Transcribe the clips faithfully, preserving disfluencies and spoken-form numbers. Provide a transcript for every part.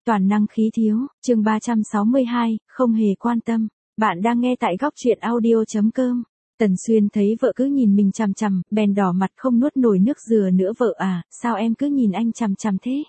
Toàn năng khí thiếu, chương ba trăm sáu mươi hai, không hề quan tâm. Bạn đang nghe tại góc truyện audio chấm com. Tần Xuyên thấy vợ cứ nhìn mình chằm chằm, bèn đỏ mặt không nuốt nổi nước dừa nữa. Vợ à, sao em cứ nhìn anh chằm chằm thế?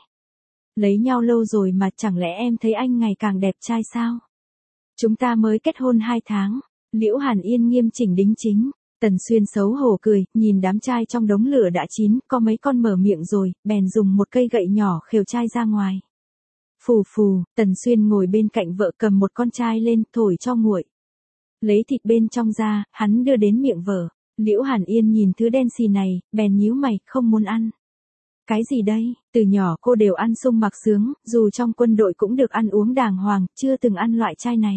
Lấy nhau lâu rồi mà chẳng lẽ em thấy anh ngày càng đẹp trai sao? Chúng ta mới kết hôn hai tháng. Liễu Hàn Yên nghiêm chỉnh đính chính. Tần Xuyên xấu hổ cười, nhìn đám trai trong đống lửa đã chín, có mấy con mở miệng rồi, bèn dùng một cây gậy nhỏ khều trai ra ngoài. Phù phù, Tần Xuyên ngồi bên cạnh vợ cầm một con trai lên, thổi cho nguội. Lấy thịt bên trong ra, hắn đưa đến miệng vợ. Liễu Hàn Yên nhìn thứ đen xì này, bèn nhíu mày, không muốn ăn. Cái gì đây? Từ nhỏ cô đều ăn sung mặc sướng, dù trong quân đội cũng được ăn uống đàng hoàng, chưa từng ăn loại trai này.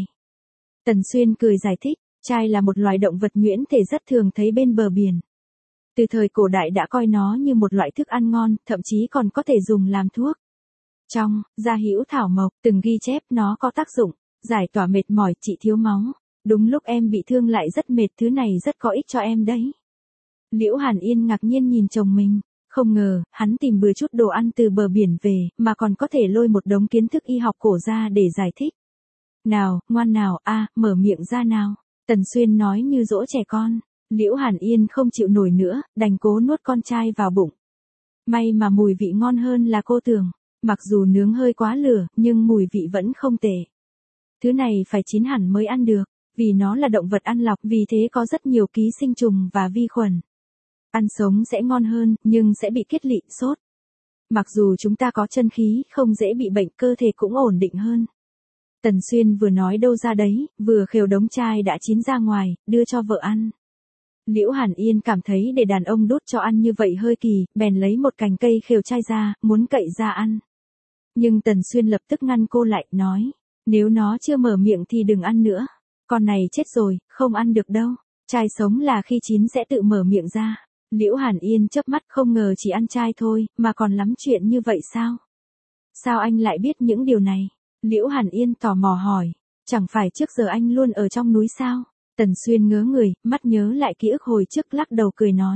Tần Xuyên cười giải thích, trai là một loài động vật nhuyễn thể rất thường thấy bên bờ biển. Từ thời cổ đại đã coi nó như một loại thức ăn ngon, thậm chí còn có thể dùng làm thuốc. Trong Gia Hữu Thảo Mộc từng ghi chép nó có tác dụng giải tỏa mệt mỏi, trị thiếu máu. Đúng lúc em bị thương lại rất mệt, thứ này rất có ích cho em đấy. Liễu Hàn Yên ngạc nhiên nhìn chồng mình, không ngờ hắn tìm bừa chút đồ ăn từ bờ biển về, mà còn có thể lôi một đống kiến thức y học cổ ra để giải thích. Nào, ngoan nào, a, mở miệng ra nào. Tần Xuyên nói như dỗ trẻ con. Liễu Hàn Yên không chịu nổi nữa, đành cố nuốt con trai vào bụng. May mà mùi vị ngon hơn là cô tưởng. Mặc dù nướng hơi quá lửa, nhưng mùi vị vẫn không tệ. Thứ này phải chín hẳn mới ăn được, vì nó là động vật ăn lọc, vì thế có rất nhiều ký sinh trùng và vi khuẩn. Ăn sống sẽ ngon hơn, nhưng sẽ bị kết lị, sốt. Mặc dù chúng ta có chân khí, không dễ bị bệnh, cơ thể cũng ổn định hơn. Tần Xuyên vừa nói đâu ra đấy, vừa khều đống trai đã chín ra ngoài, đưa cho vợ ăn. Liễu Hàn Yên cảm thấy để đàn ông đút cho ăn như vậy hơi kỳ, bèn lấy một cành cây khều trai ra, muốn cậy ra ăn. Nhưng Tần Xuyên lập tức ngăn cô lại, nói, nếu nó chưa mở miệng thì đừng ăn nữa. Con này chết rồi, không ăn được đâu. Trai sống là khi chín sẽ tự mở miệng ra. Liễu Hàn Yên chớp mắt, không ngờ chỉ ăn trai thôi, mà còn lắm chuyện như vậy sao? Sao anh lại biết những điều này? Liễu Hàn Yên tò mò hỏi, chẳng phải trước giờ anh luôn ở trong núi sao? Tần Xuyên ngớ người, mắt nhớ lại ký ức hồi trước, lắc đầu cười nói.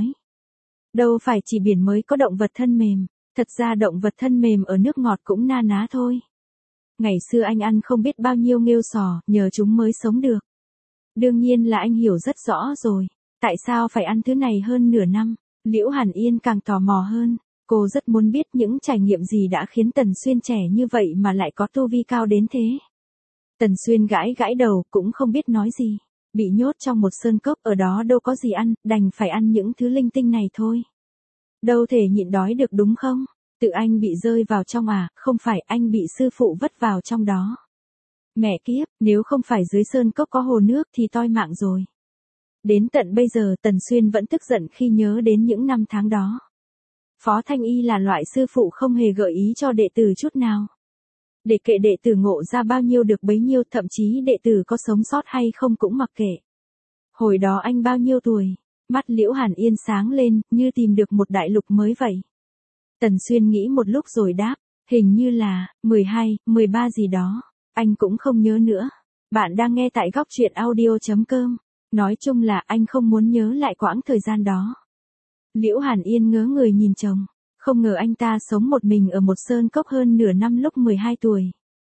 Đâu phải chỉ biển mới có động vật thân mềm. Thật ra động vật thân mềm ở nước ngọt cũng na ná thôi. Ngày xưa anh ăn không biết bao nhiêu nghêu sò, nhờ chúng mới sống được. Đương nhiên là anh hiểu rất rõ rồi. Tại sao phải ăn thứ này hơn nửa năm? Liễu Hàn Yên càng tò mò hơn. Cô rất muốn biết những trải nghiệm gì đã khiến Tần Xuyên trẻ như vậy mà lại có tu vi cao đến thế. Tần Xuyên gãi gãi đầu, cũng không biết nói gì. Bị nhốt trong một sơn cốc, ở đó đâu có gì ăn, đành phải ăn những thứ linh tinh này thôi. Đâu thể nhịn đói được đúng không? Tự anh bị rơi vào trong à, không phải, anh bị sư phụ vất vào trong đó. Mẹ kiếp, nếu không phải dưới sơn cốc có hồ nước thì toi mạng rồi. Đến tận bây giờ Tần Xuyên vẫn tức giận khi nhớ đến những năm tháng đó. Phó Thanh Y là loại sư phụ không hề gợi ý cho đệ tử chút nào. Để kệ đệ tử ngộ ra bao nhiêu được bấy nhiêu, thậm chí đệ tử có sống sót hay không cũng mặc kệ. Hồi đó anh bao nhiêu tuổi? Mắt Liễu Hàn Yên sáng lên, như tìm được một đại lục mới vậy. Tần Xuyên nghĩ một lúc rồi đáp, hình như là, mười hai, mười ba gì đó, anh cũng không nhớ nữa. Bạn đang nghe tại góc truyện audio chấm com. Nói chung là anh không muốn nhớ lại quãng thời gian đó. Liễu Hàn Yên ngớ người nhìn chồng, không ngờ anh ta sống một mình ở một sơn cốc hơn nửa năm lúc mười hai tuổi.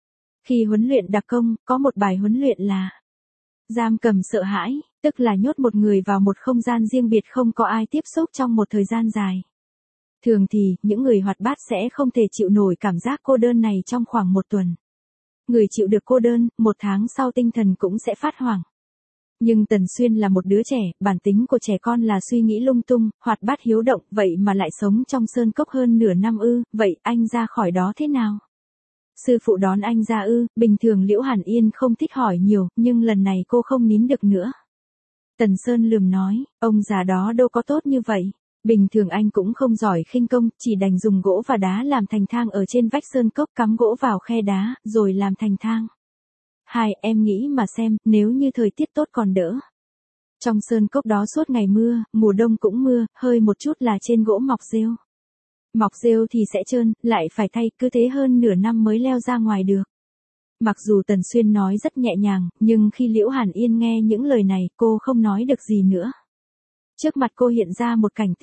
Khi huấn luyện đặc công, có một bài huấn luyện là giam cầm sợ hãi, tức là nhốt một người vào một không gian riêng biệt không có ai tiếp xúc trong một thời gian dài. Thường thì, những người hoạt bát sẽ không thể chịu nổi cảm giác cô đơn này trong khoảng một tuần. Người chịu được cô đơn, một tháng sau tinh thần cũng sẽ phát hoảng. Nhưng Tần Xuyên là một đứa trẻ, bản tính của trẻ con là suy nghĩ lung tung, hoạt bát hiếu động, vậy mà lại sống trong sơn cốc hơn nửa năm ư, vậy anh ra khỏi đó thế nào? Sư phụ đón anh ra ư? Bình thường Liễu Hàn Yên không thích hỏi nhiều, nhưng lần này cô không nín được nữa. Tần Sơn lườm nói, ông già đó đâu có tốt như vậy. Bình thường anh cũng không giỏi khinh công, chỉ đành dùng gỗ và đá làm thành thang ở trên vách sơn cốc, cắm gỗ vào khe đá, rồi làm thành thang. Hai, em nghĩ mà xem, nếu như thời tiết tốt còn đỡ. Trong sơn cốc đó suốt ngày mưa, mùa đông cũng mưa, hơi một chút là trên gỗ mọc rêu. Mọc rêu thì sẽ trơn, lại phải thay, cứ thế hơn nửa năm mới leo ra ngoài được. Mặc dù Tần Xuyên nói rất nhẹ nhàng, nhưng khi Liễu Hàn Yên nghe những lời này, cô không nói được gì nữa. Trước mặt cô hiện ra một cảnh tượng,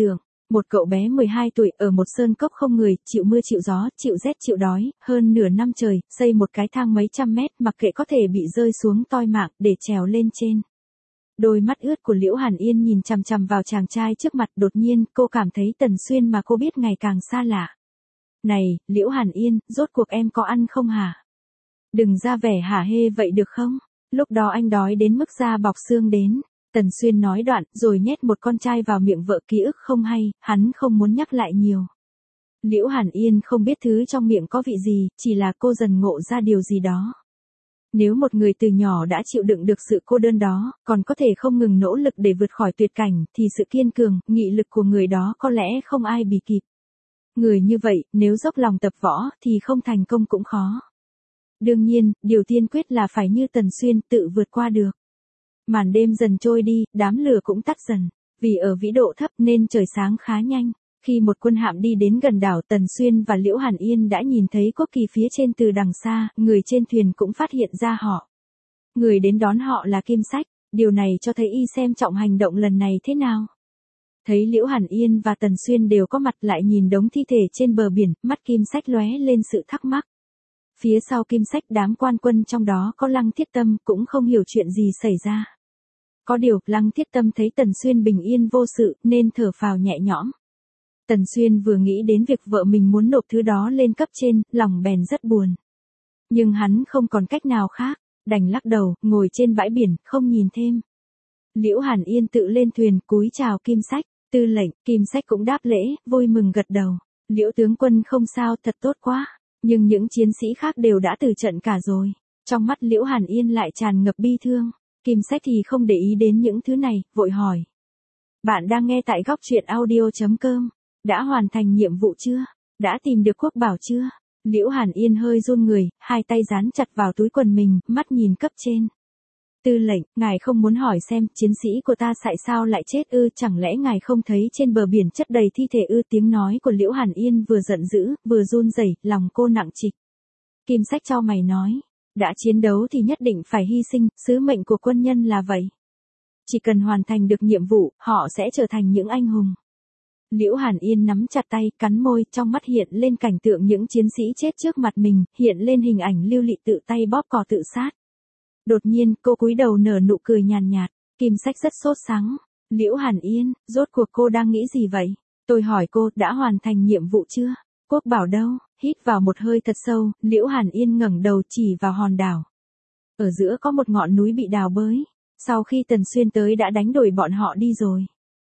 Một cậu bé mười hai tuổi ở một sơn cốc không người, chịu mưa chịu gió, chịu rét chịu đói, hơn nửa năm trời, xây một cái thang mấy trăm mét mặc kệ có thể bị rơi xuống toi mạng để trèo lên trên. Đôi mắt ướt của Liễu Hàn Yên nhìn chằm chằm vào chàng trai trước mặt, đột nhiên cô cảm thấy Tần Xuyên mà cô biết ngày càng xa lạ. Này, Liễu Hàn Yên, rốt cuộc em có ăn không hả? Đừng ra vẻ hả hê vậy được không? Lúc đó anh đói đến mức da bọc xương đến. Tần Xuyên nói đoạn, rồi nhét một con trai vào miệng vợ, ký ức không hay, hắn không muốn nhắc lại nhiều. Liễu Hàn Yên không biết thứ trong miệng có vị gì, chỉ là cô dần ngộ ra điều gì đó. Nếu một người từ nhỏ đã chịu đựng được sự cô đơn đó, còn có thể không ngừng nỗ lực để vượt khỏi tuyệt cảnh, thì sự kiên cường, nghị lực của người đó có lẽ không ai bì kịp. Người như vậy, nếu dốc lòng tập võ, thì không thành công cũng khó. Đương nhiên, điều tiên quyết là phải như Tần Xuyên tự vượt qua được. Màn đêm dần trôi đi, đám lửa cũng tắt dần. Vì ở vĩ độ thấp nên trời sáng khá nhanh. Khi một quân hạm đi đến gần đảo, Tần Xuyên và Liễu Hàn Yên đã nhìn thấy quốc kỳ phía trên từ đằng xa, người trên thuyền cũng phát hiện ra họ. Người đến đón họ là Kim Sách, điều này cho thấy y xem trọng hành động lần này thế nào. Thấy Liễu Hàn Yên và Tần Xuyên đều có mặt, lại nhìn đống thi thể trên bờ biển, mắt Kim Sách lóe lên sự thắc mắc. Phía sau Kim Sách, đám quan quân trong đó có Lăng Thiết Tâm cũng không hiểu chuyện gì xảy ra. Có điều, Lăng Thiết Tâm thấy Tần Xuyên bình yên vô sự, nên thở phào nhẹ nhõm. Tần Xuyên vừa nghĩ đến việc vợ mình muốn nộp thứ đó lên cấp trên, lòng bèn rất buồn. Nhưng hắn không còn cách nào khác, đành lắc đầu, ngồi trên bãi biển, không nhìn thêm. Liễu Hàn Yên tự lên thuyền, cúi chào Kim Sách. Tư lệnh, Kim Sách cũng đáp lễ, vui mừng gật đầu. Liễu tướng quân không sao, thật tốt quá. Nhưng những chiến sĩ khác đều đã từ trận cả rồi. Trong mắt Liễu Hàn Yên lại tràn ngập bi thương. Kim Sách thì không để ý đến những thứ này, vội hỏi. Bạn đang nghe tại góc truyện audio chấm com. Đã hoàn thành nhiệm vụ chưa? Đã tìm được quốc bảo chưa? Liễu Hàn Yên hơi run người, hai tay dán chặt vào túi quần mình, mắt nhìn cấp trên. Tư lệnh, ngài không muốn hỏi xem chiến sĩ của ta tại sao lại chết ư? Chẳng lẽ ngài không thấy trên bờ biển chất đầy thi thể ư? Tiếng nói của Liễu Hàn Yên vừa giận dữ, vừa run rẩy, lòng cô nặng trịch. Kim Sách chau mày nói, đã chiến đấu thì nhất định phải hy sinh, sứ mệnh của quân nhân là vậy. Chỉ cần hoàn thành được nhiệm vụ, họ sẽ trở thành những anh hùng. Liễu Hàn Yên nắm chặt tay, cắn môi, trong mắt hiện lên cảnh tượng những chiến sĩ chết trước mặt mình, hiện lên hình ảnh Lưu Lị tự tay bóp cò tự sát. Đột nhiên, cô cúi đầu nở nụ cười nhàn nhạt, Kim Sách rất sốt sắng. Liễu Hàn Yên, rốt cuộc cô đang nghĩ gì vậy? Tôi hỏi cô, đã hoàn thành nhiệm vụ chưa? Quốc bảo đâu? Hít vào một hơi thật sâu, Liễu Hàn Yên ngẩng đầu chỉ vào hòn đảo. Ở giữa có một ngọn núi bị đào bới. Sau khi Tần Xuyên tới đã đánh đuổi bọn họ đi rồi.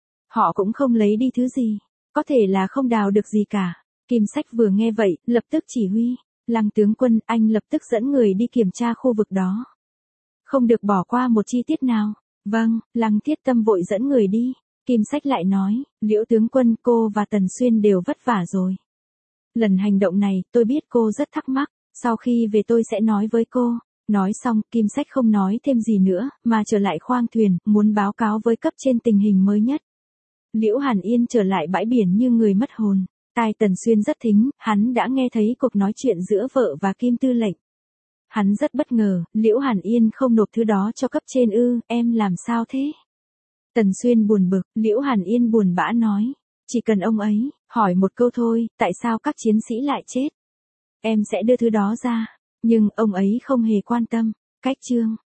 Họ cũng không lấy đi thứ gì. Có thể là không đào được gì cả. Kim Sách vừa nghe vậy, lập tức chỉ huy. Lăng tướng quân, anh lập tức dẫn người đi kiểm tra khu vực đó. Không được bỏ qua một chi tiết nào. Vâng, Lăng Thiết Tâm vội dẫn người đi. Kim Sách lại nói, Liễu tướng quân, cô và Tần Xuyên đều vất vả rồi. Lần hành động này, tôi biết cô rất thắc mắc. Sau khi về tôi sẽ nói với cô. Nói xong, Kim Sách không nói thêm gì nữa, mà trở lại khoang thuyền, muốn báo cáo với cấp trên tình hình mới nhất. Liễu Hàn Yên trở lại bãi biển như người mất hồn. Tai Tần Xuyên rất thính, hắn đã nghe thấy cuộc nói chuyện giữa vợ và Kim tư lệnh. Hắn rất bất ngờ, Liễu Hàn Yên không nộp thứ đó cho cấp trên ư, em làm sao thế? Tần Xuyên buồn bực, Liễu Hàn Yên buồn bã nói, chỉ cần ông ấy, hỏi một câu thôi, tại sao các chiến sĩ lại chết? Em sẽ đưa thứ đó ra, nhưng ông ấy không hề quan tâm. Cách chương